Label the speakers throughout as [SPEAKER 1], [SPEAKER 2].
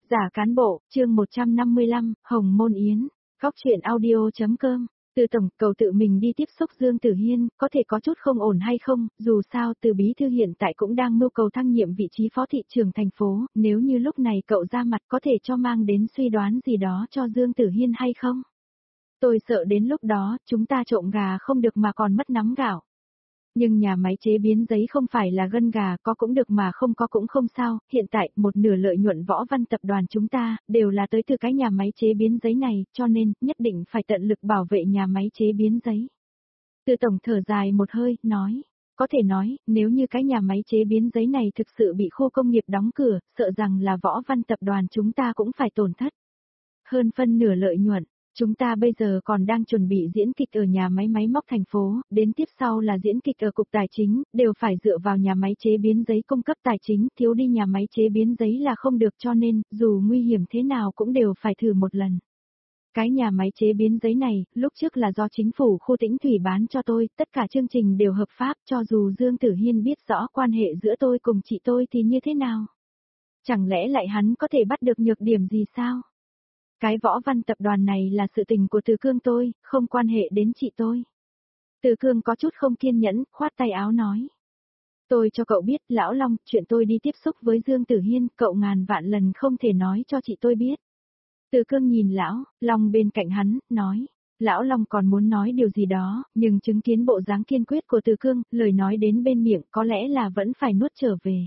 [SPEAKER 1] Giả cán bộ, chương 155, Hồng Môn Yến, góc chuyện audio.com. Từ tổng, cầu tự mình đi tiếp xúc Dương Tử Hiên, có thể có chút không ổn hay không, dù sao từ bí thư hiện tại cũng đang mưu cầu thăng nhiệm vị trí phó thị trưởng thành phố, nếu như lúc này cậu ra mặt có thể cho mang đến suy đoán gì đó cho Dương Tử Hiên hay không? Tôi sợ đến lúc đó, chúng ta trộm gà không được mà còn mất nắm gạo. Nhưng nhà máy chế biến giấy không phải là gân gà, có cũng được mà không có cũng không sao, hiện tại một nửa lợi nhuận Võ Văn tập đoàn chúng ta, đều là tới từ cái nhà máy chế biến giấy này, cho nên, nhất định phải tận lực bảo vệ nhà máy chế biến giấy. Từ tổng thở dài một hơi, nói, có thể nói, nếu như cái nhà máy chế biến giấy này thực sự bị khu công nghiệp đóng cửa, sợ rằng là Võ Văn tập đoàn chúng ta cũng phải tổn thất. Hơn phân nửa lợi nhuận. Chúng ta bây giờ còn đang chuẩn bị diễn kịch ở nhà máy máy móc thành phố, đến tiếp sau là diễn kịch ở cục tài chính, đều phải dựa vào nhà máy chế biến giấy cung cấp tài chính, thiếu đi nhà máy chế biến giấy là không được, cho nên, dù nguy hiểm thế nào cũng đều phải thử một lần. Cái nhà máy chế biến giấy này, lúc trước là do chính phủ khu Tĩnh Thủy bán cho tôi, tất cả chương trình đều hợp pháp, cho dù Dương Tử Hiên biết rõ quan hệ giữa tôi cùng chị tôi thì như thế nào. Chẳng lẽ lại hắn có thể bắt được nhược điểm gì sao? Cái Võ Văn tập đoàn này là sự tình của Từ Cương tôi, không quan hệ đến chị tôi. Từ Cương có chút không kiên nhẫn, khoát tay áo nói. Tôi cho cậu biết, Lão Long, chuyện tôi đi tiếp xúc với Dương Tử Hiên, cậu ngàn vạn lần không thể nói cho chị tôi biết. Từ Cương nhìn Lão Long bên cạnh hắn, nói. Lão Long còn muốn nói điều gì đó, nhưng chứng kiến bộ dáng kiên quyết của Từ Cương, lời nói đến bên miệng có lẽ là vẫn phải nuốt trở về.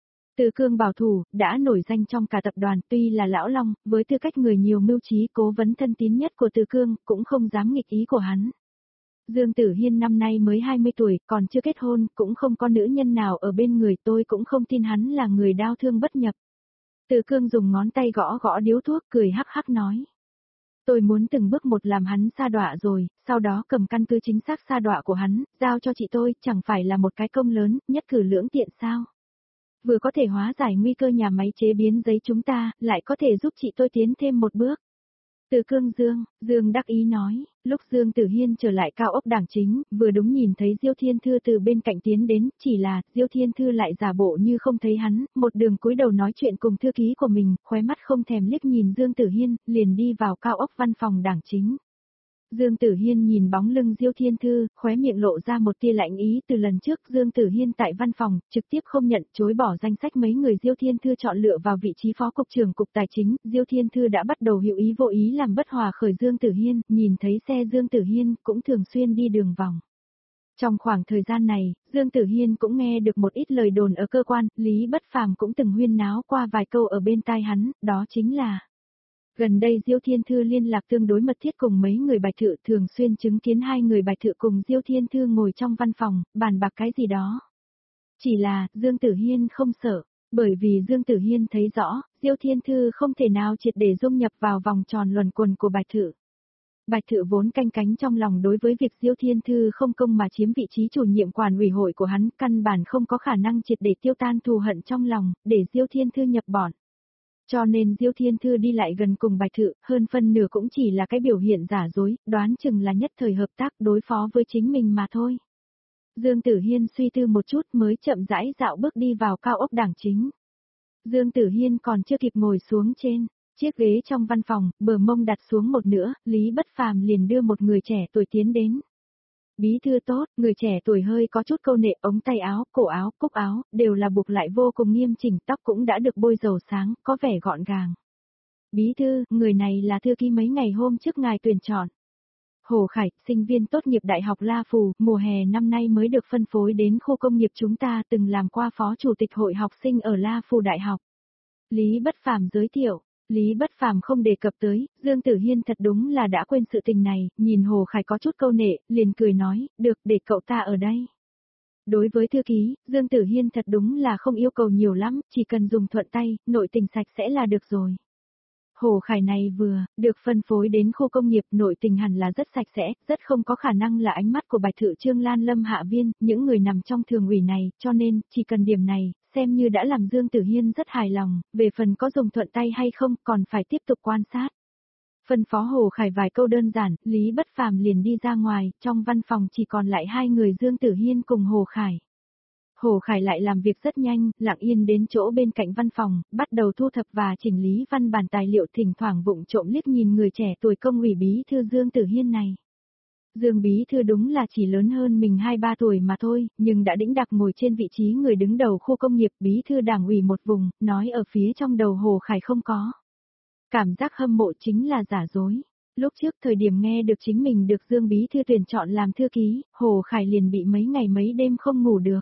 [SPEAKER 1] Từ Cương bảo thủ, đã nổi danh trong cả tập đoàn, tuy là Lão Long, với tư cách người nhiều mưu trí cố vấn thân tín nhất của Từ Cương, cũng không dám nghịch ý của hắn. Dương Tử Hiên năm nay mới 20 tuổi, còn chưa kết hôn, cũng không có nữ nhân nào ở bên người, tôi cũng không tin hắn là người đau thương bất nhập. Từ Cương dùng ngón tay gõ gõ điếu thuốc, cười hắc hắc nói. Tôi muốn từng bước một làm hắn sa đọa rồi, sau đó cầm căn cứ chính xác sa đọa của hắn, giao cho chị tôi, chẳng phải là một cái công lớn, nhất cử lưỡng tiện sao? Vừa có thể hóa giải nguy cơ nhà máy chế biến giấy chúng ta, lại có thể giúp chị tôi tiến thêm một bước. Từ Cương Dương đắc ý nói, lúc Dương Tử Hiên trở lại cao ốc đảng chính, vừa đúng nhìn thấy Diêu Thiên Thư từ bên cạnh tiến đến, chỉ là, Diêu Thiên Thư lại giả bộ như không thấy hắn, một đường cúi đầu nói chuyện cùng thư ký của mình, khóe mắt không thèm liếc nhìn Dương Tử Hiên, liền đi vào cao ốc văn phòng đảng chính. Dương Tử Hiên nhìn bóng lưng Diêu Thiên Thư, khóe miệng lộ ra một tia lạnh ý, từ lần trước Dương Tử Hiên tại văn phòng, trực tiếp không nhận, chối bỏ danh sách mấy người Diêu Thiên Thư chọn lựa vào vị trí phó cục trưởng cục tài chính, Diêu Thiên Thư đã bắt đầu hữu ý vô ý làm bất hòa khởi Dương Tử Hiên, nhìn thấy xe Dương Tử Hiên cũng thường xuyên đi đường vòng. Trong khoảng thời gian này, Dương Tử Hiên cũng nghe được một ít lời đồn ở cơ quan, Lý Bất Phàm cũng từng huyên náo qua vài câu ở bên tai hắn, đó chính là gần đây Diêu Thiên Thư liên lạc tương đối mật thiết cùng mấy người Bạch Thự, thường xuyên chứng kiến hai người Bạch Thự cùng Diêu Thiên Thư ngồi trong văn phòng, bàn bạc cái gì đó. Chỉ là, Dương Tử Hiên không sợ, bởi vì Dương Tử Hiên thấy rõ, Diêu Thiên Thư không thể nào triệt để dung nhập vào vòng tròn luẩn quẩn của Bạch Thự. Bạch Thự vốn canh cánh trong lòng đối với việc Diêu Thiên Thư không công mà chiếm vị trí chủ nhiệm quản ủy hội của hắn, căn bản không có khả năng triệt để tiêu tan thù hận trong lòng, để Diêu Thiên Thư nhập bọn. Cho nên Diêu Thiên Thư đi lại gần cùng Bạch Thự, hơn phân nửa cũng chỉ là cái biểu hiện giả dối, đoán chừng là nhất thời hợp tác đối phó với chính mình mà thôi. Dương Tử Hiên suy tư một chút mới chậm rãi dạo bước đi vào cao ốc đảng chính. Dương Tử Hiên còn chưa kịp ngồi xuống trên chiếc ghế trong văn phòng, bờ mông đặt xuống một nửa, Lý Bất Phàm liền đưa một người trẻ tuổi tiến đến. Bí thư tốt, người trẻ tuổi hơi có chút câu nệ, ống tay áo, cổ áo, cúc áo, đều là buộc lại vô cùng nghiêm chỉnh, tóc cũng đã được bôi dầu sáng, có vẻ gọn gàng. Bí thư, người này là thư ký mấy ngày hôm trước ngài tuyển chọn. Hồ Khải, sinh viên tốt nghiệp Đại học La Phù, mùa hè năm nay mới được phân phối đến khu công nghiệp chúng ta, từng làm qua phó chủ tịch hội học sinh ở La Phù Đại học. Lý Bất Phàm giới thiệu. Lý Bất Phàm không đề cập tới, Dương Tử Hiên thật đúng là đã quên sự tình này, nhìn Hồ Khải có chút câu nệ, liền cười nói, được, để cậu ta ở đây. Đối với thư ký, Dương Tử Hiên thật đúng là không yêu cầu nhiều lắm, chỉ cần dùng thuận tay, nội tình sạch sẽ là được rồi. Hồ Khải này vừa, được phân phối đến khu công nghiệp, nội tình hẳn là rất sạch sẽ, rất không có khả năng là ánh mắt của Bạch Thự Trương Lan Lâm Hạ Viên, những người nằm trong thường ủy này, cho nên, chỉ cần điểm này, xem như đã làm Dương Tử Hiên rất hài lòng, về phần có dùng thuận tay hay không, còn phải tiếp tục quan sát. Phân phó Hồ Khải vài câu đơn giản, Lý Bất Phàm liền đi ra ngoài, trong văn phòng chỉ còn lại hai người Dương Tử Hiên cùng Hồ Khải. Hồ Khải lại làm việc rất nhanh, lặng yên đến chỗ bên cạnh văn phòng, bắt đầu thu thập và chỉnh lý văn bản tài liệu, thỉnh thoảng vụng trộm liếc nhìn người trẻ tuổi công ủy bí thư Dương Tử Hiên này. Dương bí thư đúng là chỉ lớn hơn mình 2-3 tuổi mà thôi, nhưng đã đĩnh đạc ngồi trên vị trí người đứng đầu khu công nghiệp, bí thư đảng ủy một vùng, nói ở phía trong đầu Hồ Khải không có. Cảm giác hâm mộ chính là giả dối. Lúc trước thời điểm nghe được chính mình được Dương bí thư tuyển chọn làm thư ký, Hồ Khải liền bị mấy ngày mấy đêm không ngủ được.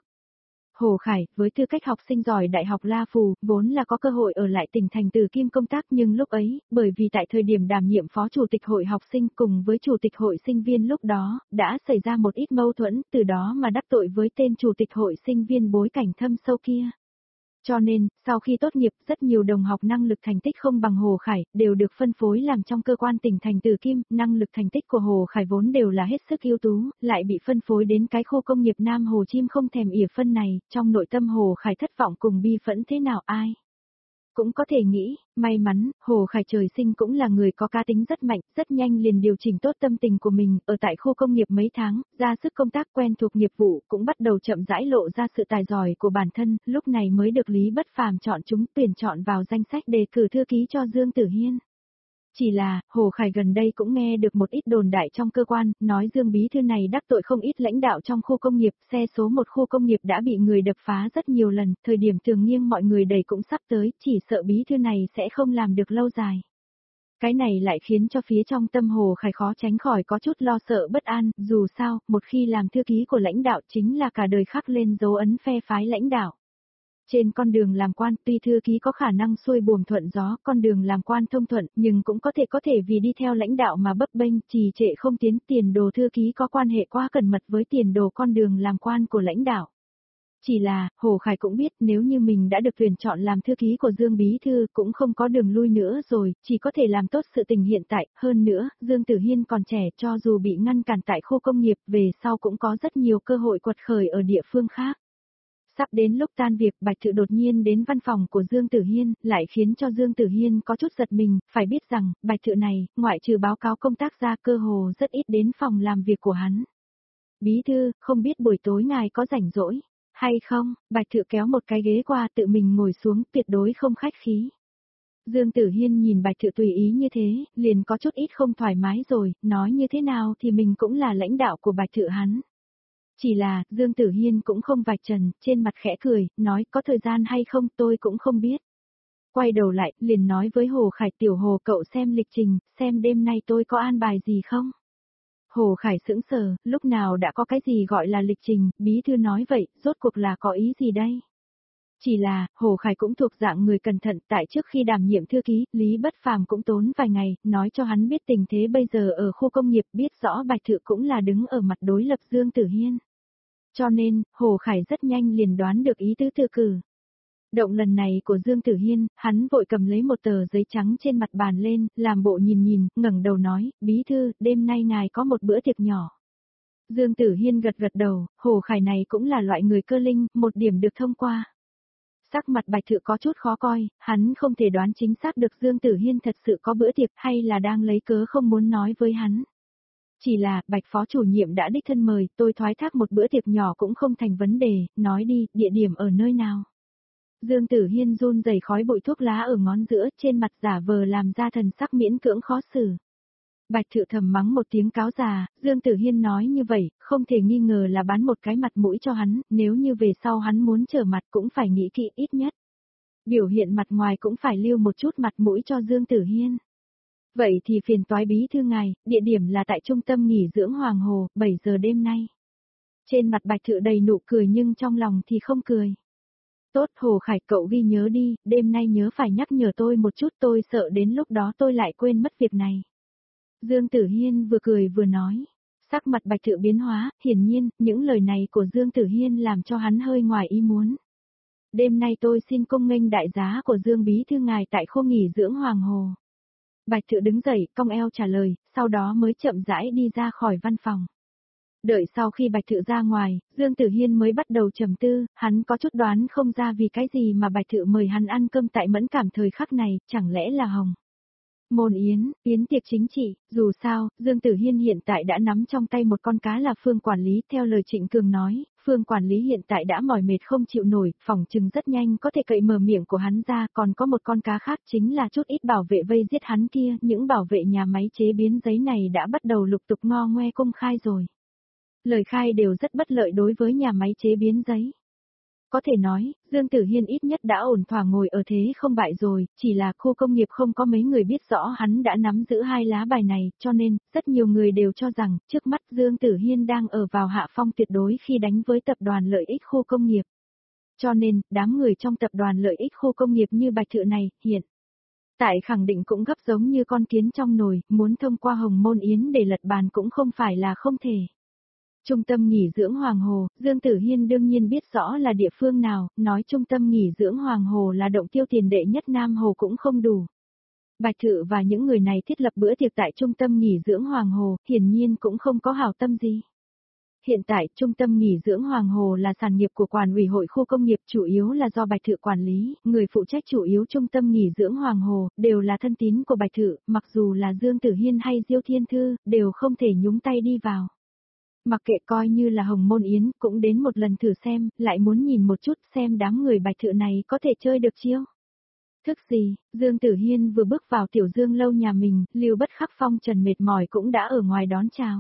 [SPEAKER 1] Hồ Khải, với tư cách học sinh giỏi Đại học La Phù, vốn là có cơ hội ở lại tỉnh thành Từ Kim công tác, nhưng lúc ấy, bởi vì tại thời điểm đảm nhiệm phó chủ tịch hội học sinh cùng với chủ tịch hội sinh viên lúc đó, đã xảy ra một ít mâu thuẫn, từ đó mà đắc tội với tên chủ tịch hội sinh viên bối cảnh thâm sâu kia. Cho nên, sau khi tốt nghiệp, rất nhiều đồng học năng lực thành tích không bằng Hồ Khải, đều được phân phối làm trong cơ quan tỉnh thành Từ Kim, năng lực thành tích của Hồ Khải vốn đều là hết sức ưu tú, lại bị phân phối đến cái khu công nghiệp Nam Hồ Chim không thèm ỉa phân này, trong nội tâm Hồ Khải thất vọng cùng bi phẫn thế nào ai. Cũng có thể nghĩ, may mắn, Hồ Khải trời sinh cũng là người có cá tính rất mạnh, rất nhanh liền điều chỉnh tốt tâm tình của mình, ở tại khu công nghiệp mấy tháng, ra sức công tác quen thuộc nghiệp vụ, cũng bắt đầu chậm rãi lộ ra sự tài giỏi của bản thân, lúc này mới được Lý Bất Phàm chọn chúng tuyển chọn vào danh sách đề cử thư ký cho Dương Tử Hiên. Chỉ là, Hồ Khải gần đây cũng nghe được một ít đồn đại trong cơ quan, nói Dương bí thư này đắc tội không ít lãnh đạo trong khu công nghiệp, xe số 1 khu công nghiệp đã bị người đập phá rất nhiều lần, thời điểm thường nghiêng mọi người đầy cũng sắp tới, chỉ sợ bí thư này sẽ không làm được lâu dài. Cái này lại khiến cho phía trong tâm Hồ Khải khó tránh khỏi có chút lo sợ bất an, dù sao, một khi làm thư ký của lãnh đạo chính là cả đời khắc lên dấu ấn phe phái lãnh đạo. Trên con đường làm quan, tuy thư ký có khả năng xuôi buồm thuận gió, con đường làm quan thông thuận, nhưng cũng có thể vì đi theo lãnh đạo mà bấp bênh, trì trệ không tiến, tiền đồ thư ký có quan hệ quá cẩn mật với tiền đồ con đường làm quan của lãnh đạo. Chỉ là, Hồ Khải cũng biết nếu như mình đã được tuyển chọn làm thư ký của Dương bí thư cũng không có đường lui nữa rồi, chỉ có thể làm tốt sự tình hiện tại, hơn nữa, Dương Tử Hiên còn trẻ, cho dù bị ngăn cản tại khu công nghiệp, về sau cũng có rất nhiều cơ hội quật khởi ở địa phương khác. Sắp đến lúc tan việc, Bạch Thự đột nhiên đến văn phòng của Dương Tử Hiên, lại khiến cho Dương Tử Hiên có chút giật mình, phải biết rằng, Bạch Thự này, ngoại trừ báo cáo công tác ra cơ hồ rất ít đến phòng làm việc của hắn. Bí thư, không biết buổi tối ngài có rảnh rỗi, hay không? Bạch Thự kéo một cái ghế qua tự mình ngồi xuống, tuyệt đối không khách khí. Dương Tử Hiên nhìn Bạch Thự tùy ý như thế, liền có chút ít không thoải mái rồi, nói như thế nào thì mình cũng là lãnh đạo của Bạch Thự hắn. Chỉ là, Dương Tử Hiên cũng không vạch trần, trên mặt khẽ cười, nói có thời gian hay không tôi cũng không biết. Quay đầu lại, liền nói với Hồ Khải, tiểu Hồ cậu xem lịch trình, xem đêm nay tôi có an bài gì không? Hồ Khải sững sờ, lúc nào đã có cái gì gọi là lịch trình, bí thư nói vậy, rốt cuộc là có ý gì đây? Chỉ là, Hồ Khải cũng thuộc dạng người cẩn thận, tại trước khi đảm nhiệm thư ký, Lý Bất Phàm cũng tốn vài ngày, nói cho hắn biết tình thế bây giờ ở khu công nghiệp, biết rõ Bạch Thự cũng là đứng ở mặt đối lập Dương Tử Hiên. Cho nên, Hồ Khải rất nhanh liền đoán được ý tứ thư cử. Động lần này của Dương Tử Hiên, hắn vội cầm lấy một tờ giấy trắng trên mặt bàn lên, làm bộ nhìn, ngẩng đầu nói, bí thư, đêm nay ngài có một bữa tiệc nhỏ. Dương Tử Hiên gật đầu, Hồ Khải này cũng là loại người cơ linh, một điểm được thông qua. Sắc mặt Bạch Thự có chút khó coi, hắn không thể đoán chính xác được Dương Tử Hiên thật sự có bữa tiệc hay là đang lấy cớ không muốn nói với hắn. Chỉ là, Bạch phó chủ nhiệm đã đích thân mời, tôi thoái thác một bữa tiệc nhỏ cũng không thành vấn đề, nói đi, địa điểm ở nơi nào. Dương Tử Hiên run rẩy khói bụi thuốc lá ở ngón giữa, trên mặt giả vờ làm ra thần sắc miễn cưỡng khó xử. Bạch Thự thầm mắng một tiếng cáo già, Dương Tử Hiên nói như vậy, không thể nghi ngờ là bán một cái mặt mũi cho hắn, nếu như về sau hắn muốn trở mặt cũng phải nghĩ kỹ ít nhất. Biểu hiện mặt ngoài cũng phải lưu một chút mặt mũi cho Dương Tử Hiên. Vậy thì phiền toái bí thư ngài, địa điểm là tại trung tâm nghỉ dưỡng Hoàng Hồ, 7 giờ đêm nay. Trên mặt Bạch Thự đầy nụ cười nhưng trong lòng thì không cười. Tốt Hồ Khải cậu ghi nhớ đi, đêm nay nhớ phải nhắc nhở tôi một chút, tôi sợ đến lúc đó tôi lại quên mất việc này. Dương Tử Hiên vừa cười vừa nói. Sắc mặt Bạch Thự biến hóa, hiển nhiên, những lời này của Dương Tử Hiên làm cho hắn hơi ngoài ý muốn. Đêm nay tôi xin cung nghênh đại giá của Dương bí thư ngài tại khu nghỉ dưỡng Hoàng Hồ. Bạch Thự đứng dậy, cong eo trả lời, sau đó mới chậm rãi đi ra khỏi văn phòng. Đợi sau khi Bạch Thự ra ngoài, Dương Tử Hiên mới bắt đầu trầm tư, hắn có chút đoán không ra vì cái gì mà Bạch Thự mời hắn ăn cơm tại mẫn cảm thời khắc này, chẳng lẽ là Hồng. Môn yến, yến tiệc chính trị, dù sao, Dương Tử Hiên hiện tại đã nắm trong tay một con cá là Phương quản lý, theo lời Trịnh Cường nói, Phương quản lý hiện tại đã mỏi mệt không chịu nổi, phỏng chừng rất nhanh có thể cậy mở miệng của hắn ra, còn có một con cá khác chính là chút ít bảo vệ vây giết hắn kia, những bảo vệ nhà máy chế biến giấy này đã bắt đầu lục tục ngo ngoe công khai rồi. Lời khai đều rất bất lợi đối với nhà máy chế biến giấy. Có thể nói, Dương Tử Hiên ít nhất đã ổn thỏa ngồi ở thế không bại rồi, chỉ là khu công nghiệp không có mấy người biết rõ hắn đã nắm giữ hai lá bài này, cho nên, rất nhiều người đều cho rằng, trước mắt Dương Tử Hiên đang ở vào hạ phong tuyệt đối khi đánh với tập đoàn lợi ích khu công nghiệp. Cho nên, đám người trong tập đoàn lợi ích khu công nghiệp như Bạch Thự này, hiện tại khẳng định cũng gấp giống như con kiến trong nồi, muốn thông qua Hồng Môn Yến để lật bàn cũng không phải là không thể. Trung tâm nghỉ dưỡng Hoàng Hồ, Dương Tử Hiên đương nhiên biết rõ là địa phương nào, nói trung tâm nghỉ dưỡng Hoàng Hồ là động tiêu tiền đệ nhất Nam Hồ cũng không đủ. Bạch Thự và những người này thiết lập bữa tiệc tại trung tâm nghỉ dưỡng Hoàng Hồ, hiển nhiên cũng không có hảo tâm gì. Hiện tại, trung tâm nghỉ dưỡng Hoàng Hồ là sản nghiệp của quản ủy hội khu công nghiệp chủ yếu là do Bạch Thự quản lý, người phụ trách chủ yếu trung tâm nghỉ dưỡng Hoàng Hồ, đều là thân tín của Bạch Thự, mặc dù là Dương Tử Hiên hay Diêu Thiên Thư, đều không thể nhúng tay đi vào. Mặc kệ coi như là Hồng Môn Yến, cũng đến một lần thử xem, lại muốn nhìn một chút xem đám người Bạch Thự này có thể chơi được chiêu. Thức gì, Dương Tử Hiên vừa bước vào tiểu Dương lâu nhà mình, Lưu Bất Khắc phong trần mệt mỏi cũng đã ở ngoài đón chào.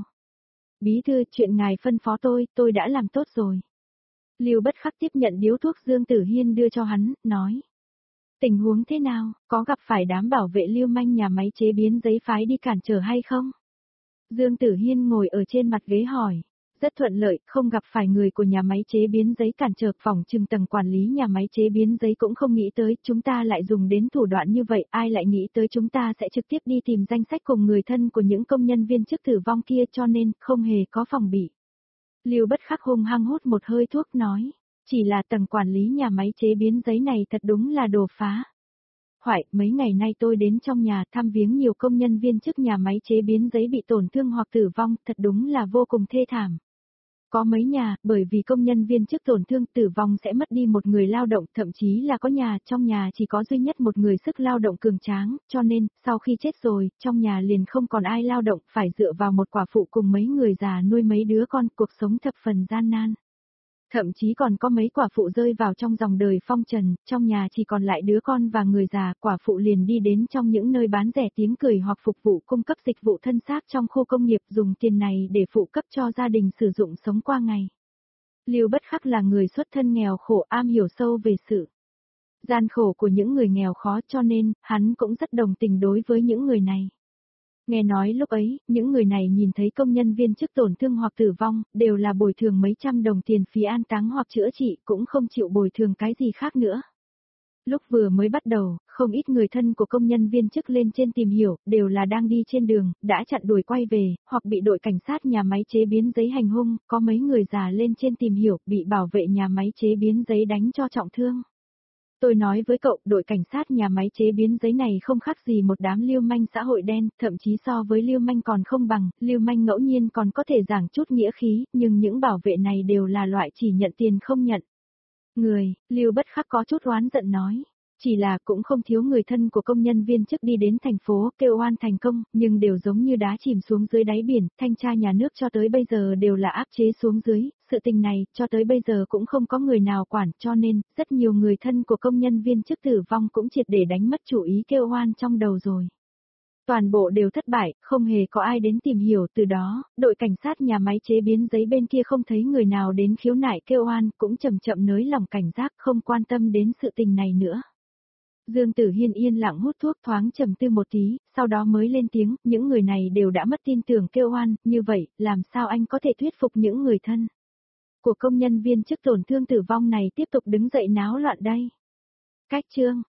[SPEAKER 1] Bí thư, chuyện ngài phân phó tôi đã làm tốt rồi. Lưu Bất Khắc tiếp nhận điếu thuốc Dương Tử Hiên đưa cho hắn, nói. Tình huống thế nào, có gặp phải đám bảo vệ lưu manh nhà máy chế biến giấy phái đi cản trở hay không? Dương Tử Hiên ngồi ở trên mặt ghế hỏi. Rất thuận lợi, không gặp phải người của nhà máy chế biến giấy cản trở, phòng trừng tầng quản lý nhà máy chế biến giấy cũng không nghĩ tới chúng ta lại dùng đến thủ đoạn như vậy, ai lại nghĩ tới chúng ta sẽ trực tiếp đi tìm danh sách cùng người thân của những công nhân viên chức tử vong kia, cho nên không hề có phòng bị. Lưu Bất Khắc hung hăng hút một hơi thuốc nói, chỉ là tầng quản lý nhà máy chế biến giấy này thật đúng là đồ phá. Hoại, mấy ngày nay tôi đến trong nhà thăm viếng nhiều công nhân viên chức nhà máy chế biến giấy bị tổn thương hoặc tử vong, thật đúng là vô cùng thê thảm. Có mấy nhà, bởi vì công nhân viên chức tổn thương tử vong sẽ mất đi một người lao động, thậm chí là có nhà, trong nhà chỉ có duy nhất một người sức lao động cường tráng, cho nên, sau khi chết rồi, trong nhà liền không còn ai lao động, phải dựa vào một quả phụ cùng mấy người già nuôi mấy đứa con, cuộc sống thập phần gian nan. Thậm chí còn có mấy quả phụ rơi vào trong dòng đời phong trần, trong nhà chỉ còn lại đứa con và người già, quả phụ liền đi đến trong những nơi bán rẻ tiếng cười hoặc phục vụ cung cấp dịch vụ thân xác trong khu công nghiệp, dùng tiền này để phụ cấp cho gia đình sử dụng sống qua ngày. Lưu Bất Khắc là người xuất thân nghèo khổ, am hiểu sâu về sự gian khổ của những người nghèo khó, cho nên, hắn cũng rất đồng tình đối với những người này. Nghe nói lúc ấy, những người này nhìn thấy công nhân viên chức tổn thương hoặc tử vong, đều là bồi thường mấy trăm đồng tiền phí an táng hoặc chữa trị, cũng không chịu bồi thường cái gì khác nữa. Lúc vừa mới bắt đầu, không ít người thân của công nhân viên chức lên trên tìm hiểu, đều là đang đi trên đường, đã chặn đuổi quay về, hoặc bị đội cảnh sát nhà máy chế biến giấy hành hung, có mấy người già lên trên tìm hiểu, bị bảo vệ nhà máy chế biến giấy đánh cho trọng thương. Tôi nói với cậu, đội cảnh sát nhà máy chế biến giấy này không khác gì một đám lưu manh xã hội đen, thậm chí so với lưu manh còn không bằng, lưu manh ngẫu nhiên còn có thể giảng chút nghĩa khí, nhưng những bảo vệ này đều là loại chỉ nhận tiền không nhận. Lưu Bất Khắc có chút oán giận nói. Chỉ là cũng không thiếu người thân của công nhân viên chức đi đến thành phố kêu oan thành công, nhưng đều giống như đá chìm xuống dưới đáy biển, thanh tra nhà nước cho tới bây giờ đều là áp chế xuống dưới, sự tình này cho tới bây giờ cũng không có người nào quản, cho nên, rất nhiều người thân của công nhân viên chức tử vong cũng triệt để đánh mất chủ ý kêu oan trong đầu rồi. Toàn bộ đều thất bại, không hề có ai đến tìm hiểu, từ đó, đội cảnh sát nhà máy chế biến giấy bên kia không thấy người nào đến khiếu nại kêu oan, cũng chậm chậm nới lỏng cảnh giác, không quan tâm đến sự tình này nữa. Dương Tử Hiên yên lặng hút thuốc, thoáng trầm tư một tí, sau đó mới lên tiếng, những người này đều đã mất tin tưởng kêu oan, như vậy, làm sao anh có thể thuyết phục những người thân của công nhân viên chức tổn thương tử vong này tiếp tục đứng dậy náo loạn đây? Cách chương